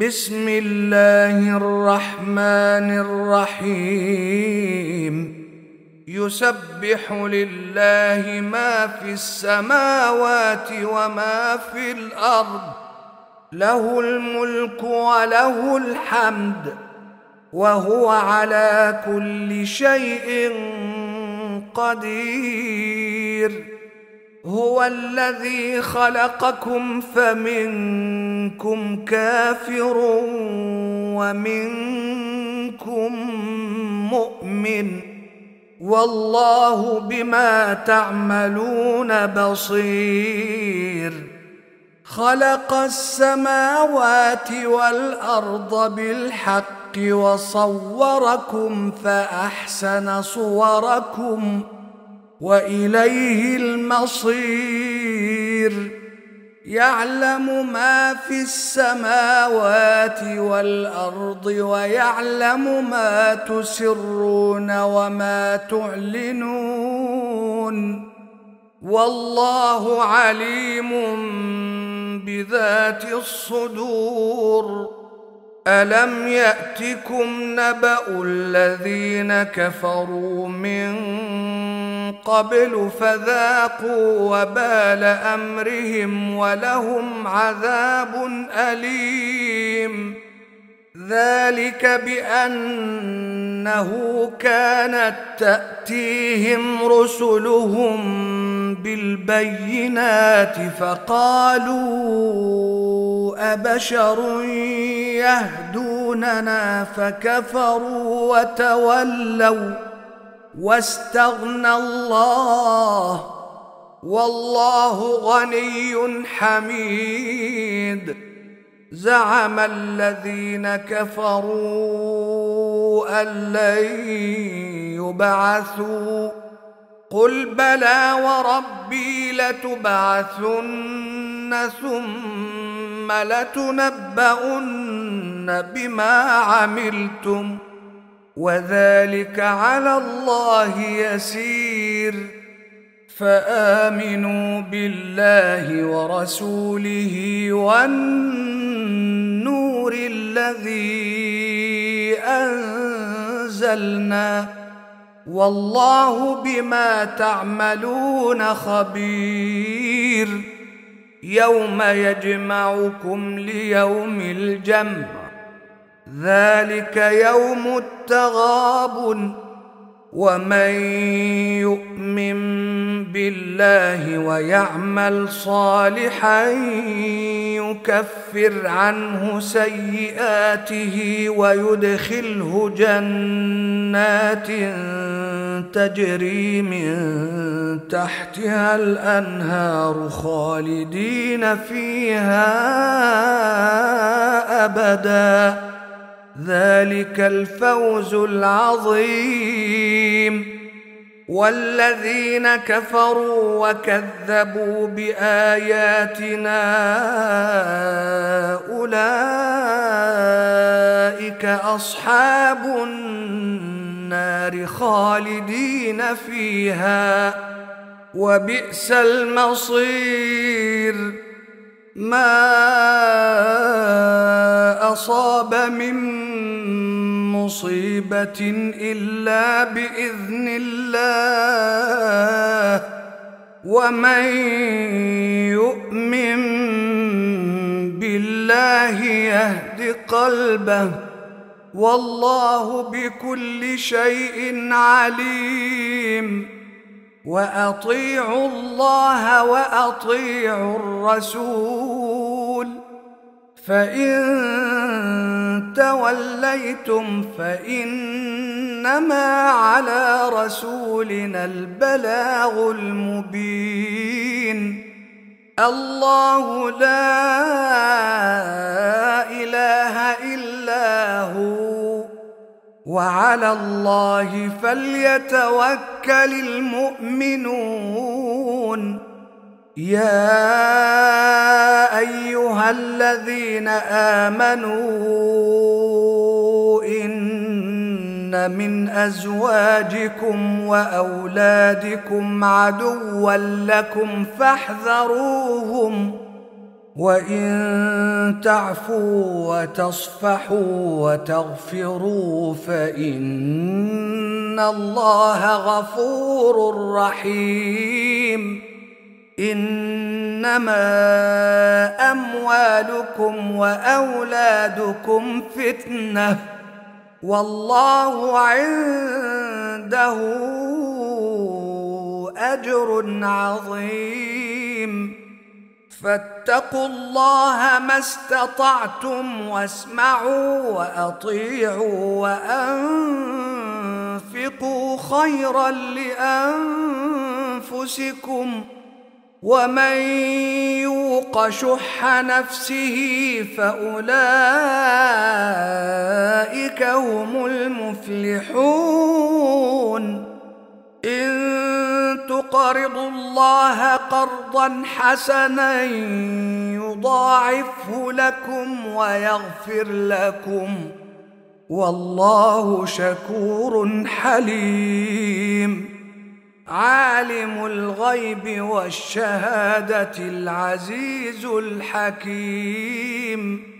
بسم الله الرحمن الرحيم. يسبح لله ما في السماوات وما في الأرض، له الملك وله الحمد، وهو على كل شيء قدير. هو الذي خلقكم فمنكم كافر ومنكم مؤمن، والله بما تعملون بصير. خلق السماوات والأرض بالحق وصوركم فأحسن صوركم وإليه المصير. يعلم ما في السماوات والأرض ويعلم ما تسرون وما تعلنون، والله عليم بذات الصدور. ألم يأتكم نبأ الذين كفروا من قبل فذاقوا وبال أمرهم ولهم عذاب أليم. ذلك بأنه كانت تأتيهم رسلهم بالبينات فقالوا أبشر يهدوننا فكفروا وتولوا واستغنى الله، والله غني حميد. زعم الذين كفروا أن لن يبعثوا، قل بلى وربي لتبعثن ثم لتنبؤن بما عملتم، وذلك على الله يسير. فآمنوا بالله ورسوله والنور الذي أنزلنا، والله بما تعملون خبير. يوم يجمعكم ليوم الجمع، ذلك يوم التغابن. ومن يؤمن بالله ويعمل صالحا يكفر عنه سيئاته ويدخله جنات تجري من تحتها الأنهار خالدين فيها أبدا، ذلك الفوز العظيم. والذين كفروا وكذبوا بآياتنا أولئك أصحاب النار خالدين فيها، وبئس المصير. ما أصاب من مصيبة إلا بإذن الله، ومن يؤمن بالله يهد قلبه، والله بكل شيء عليم. وأطيعوا الله وأطيعوا الرسول، فإن توليتم فإنما على رسولنا البلاغ المبين. الله لا إله إلا هو، وعلى الله فليتوكل المؤمنون. يا أيها الذين آمنوا إن من أزواجكم وأولادكم عدوا لكم فاحذروهم وإن تعفوا وتصفحوا وتغفروا فإن الله غفور رحيم. إنما أموالكم وأولادكم فتنة والله عنده أجر عظيم. فاتقوا الله ما استطعتم واسمعوا وأطيعوا وأنفقوا خيرا لأنفسكم ومن يوق شح نفسه فأولئك هم المفلحون. إن تقرضوا الله قرضا حسنا يضاعفه لكم ويغفر لكم والله شكور حليم. عالم الغيب والشهادة العزيز الحكيم.